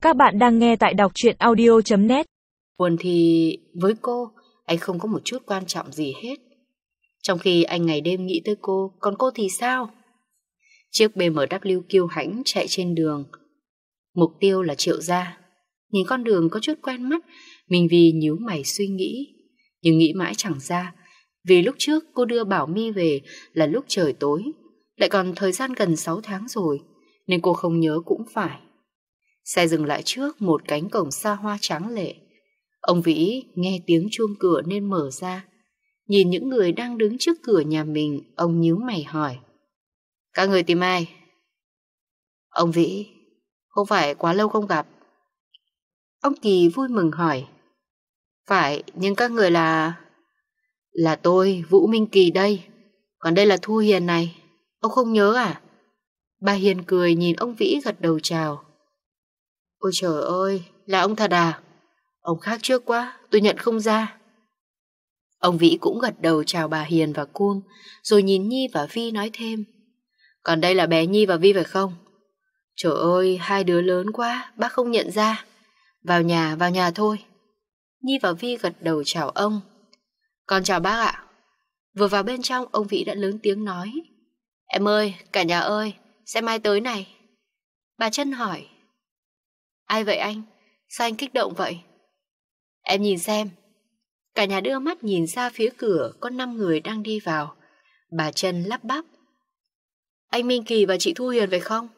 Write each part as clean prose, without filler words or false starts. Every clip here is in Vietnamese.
Các bạn đang nghe tại đọc truyện audio.net. Buồn thì với cô, anh không có một chút quan trọng gì hết. Trong khi anh ngày đêm nghĩ tới cô, còn cô thì sao? Chiếc BMW kiêu hãnh chạy trên đường. Mục tiêu là Triệu gia. Nhìn con đường có chút quen mắt, mình vì nhíu mày suy nghĩ. Nhưng nghĩ mãi chẳng ra. Vì lúc trước cô đưa Bảo My về là lúc trời tối, lại còn thời gian gần 6 tháng rồi, nên cô không nhớ cũng phải. Xe dừng lại trước một cánh cổng xa hoa tráng lệ. Ông Vĩ nghe tiếng chuông cửa nên mở ra. Nhìn những người đang đứng trước cửa nhà mình, ông nhíu mày hỏi: "Các người tìm ai?" "Ông Vĩ, không phải quá lâu không gặp." Ông Kỳ vui mừng hỏi: "Phải, nhưng các người là..." "Là tôi, Vũ Minh Kỳ đây. Còn đây là Thu Hiền này. Ông không nhớ à?" Bà Hiền cười nhìn ông Vĩ gật đầu chào. "Ôi trời ơi, là ông thật à? Ông khác trước quá, tôi nhận không ra." Ông Vĩ cũng gật đầu chào bà Hiền và Cun, rồi nhìn Nhi và Vi nói thêm: "Còn đây là bé Nhi và Vi phải không? Trời ơi, hai đứa lớn quá, bác không nhận ra. Vào nhà thôi." Nhi và Vi gật đầu chào ông. "Con chào bác ạ." Vừa vào bên trong, ông Vĩ đã lớn tiếng nói: "Em ơi, cả nhà ơi, xem ai tới này." Bà Trân hỏi: "Ai vậy anh? Sao anh kích động vậy?" "Em nhìn xem." Cả nhà đưa mắt nhìn ra phía cửa, có 5 người đang đi vào. Bà Trân lắp bắp: "Anh Minh Kỳ và chị Thu Hiền phải không?"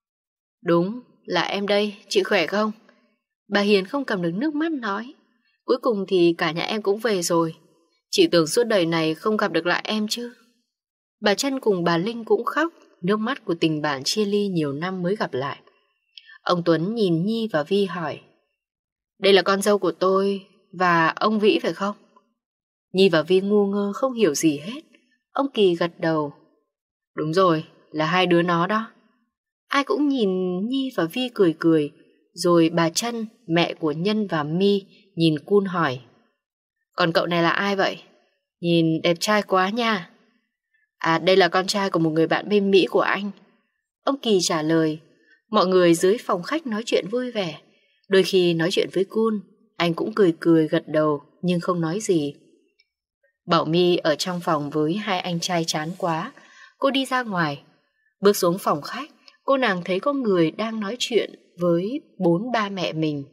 "Đúng, là em đây, chị khỏe không?" Bà Hiền không cầm được nước mắt nói: "Cuối cùng thì cả nhà em cũng về rồi. Chị tưởng suốt đời này không gặp được lại em chứ." Bà Trân cùng bà Linh cũng khóc, nước mắt của tình bạn chia ly nhiều năm mới gặp lại. Ông Tuấn nhìn Nhi và Vi hỏi: "Đây là con dâu của tôi và ông Vĩ phải không?" Nhi và Vi ngu ngơ không hiểu gì hết. Ông Kỳ gật đầu: "Đúng rồi, là hai đứa nó đó." Ai cũng nhìn Nhi và Vi cười cười. Rồi bà Trân, mẹ của Nhân và My, nhìn Cun hỏi: "Còn cậu này là ai vậy? Nhìn đẹp trai quá nha." "À, đây là con trai của một người bạn bên Mỹ của anh." Ông Kỳ trả lời. Mọi người dưới phòng khách nói chuyện vui vẻ. Đôi khi nói chuyện với Cun, anh cũng cười cười gật đầu nhưng không nói gì. Bảo My ở trong phòng với hai anh trai chán quá. Cô đi ra ngoài. Bước xuống phòng khách, cô nàng thấy có người đang nói chuyện với 4 ba mẹ mình.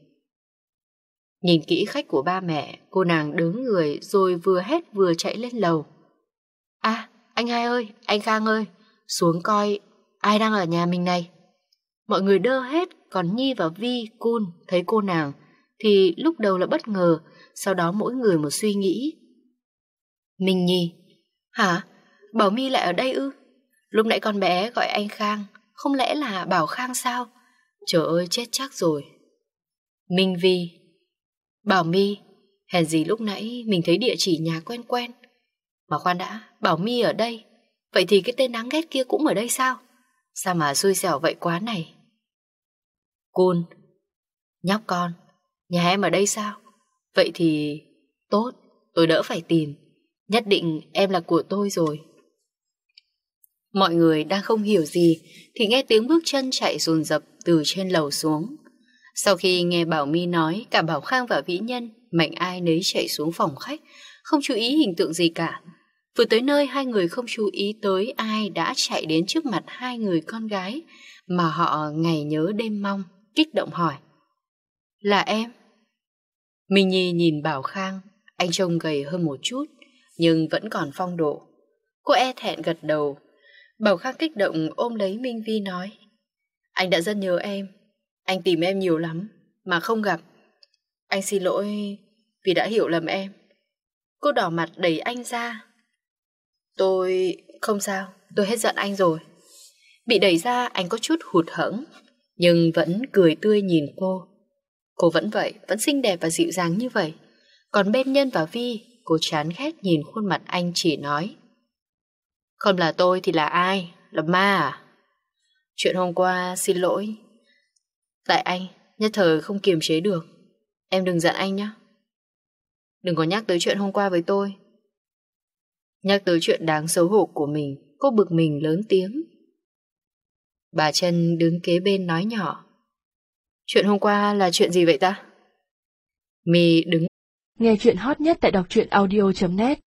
Nhìn kỹ khách của ba mẹ, cô nàng đứng người rồi vừa hét vừa chạy lên lầu: "À, anh hai ơi, anh Khang ơi, xuống coi ai đang ở nhà mình này." Mọi người đơ hết, còn Nhi và Vi, Cun thấy cô nàng thì lúc đầu là bất ngờ, sau đó mỗi người một suy nghĩ. Minh Nhi: "Hả? Bảo My lại ở đây ư? Lúc nãy con bé gọi anh Khang, không lẽ là Bảo Khang sao? Trời ơi, chết chắc rồi." Minh Vi: "Bảo My, hèn gì lúc nãy mình thấy địa chỉ nhà quen quen. Mà khoan đã, Bảo My ở đây, vậy thì cái tên đáng ghét kia cũng ở đây sao? Sao mà xui xẻo vậy quá này." Cun: "Nhóc con, nhà em ở đây sao? Vậy thì tốt, tôi đỡ phải tìm. Nhất định em là của tôi rồi." Mọi người đang không hiểu gì thì nghe tiếng bước chân chạy dồn dập từ trên lầu xuống. Sau khi nghe Bảo My nói, cả Bảo Khang và Vĩ Nhân mạnh ai nấy chạy xuống phòng khách, không chú ý hình tượng gì cả. Vừa tới nơi, hai người không chú ý tới ai đã chạy đến trước mặt hai người con gái mà họ ngày nhớ đêm mong, kích động hỏi: "Là em?" Minh Nhi nhìn Bảo Khang, anh trông gầy hơn một chút nhưng vẫn còn phong độ. Cô e thẹn gật đầu. Bảo Khang kích động ôm lấy Minh Vi nói: "Anh đã rất nhớ em. Anh tìm em nhiều lắm mà không gặp. Anh xin lỗi vì đã hiểu lầm em." Cô đỏ mặt đẩy anh ra. "Tôi... không sao, tôi hết giận anh rồi." Bị đẩy ra, anh có chút hụt hẫng nhưng vẫn cười tươi nhìn cô. Cô vẫn vậy, vẫn xinh đẹp và dịu dàng như vậy. Còn bên Nhân và Vi, cô chán ghét nhìn khuôn mặt anh chỉ nói: "Không là tôi thì là ai? Là ma à? Chuyện hôm qua xin lỗi. Tại anh, nhất thời không kiềm chế được. Em đừng giận anh nhé. Đừng có nhắc tới chuyện hôm qua với tôi." Nhắc tới chuyện đáng xấu hổ của mình, cô bực mình lớn tiếng. Bà Trân đứng kế bên nói nhỏ: Chuyện hôm qua là chuyện gì vậy ta? My đứng. Nghe chuyện hot nhất tại đọc truyện audio.net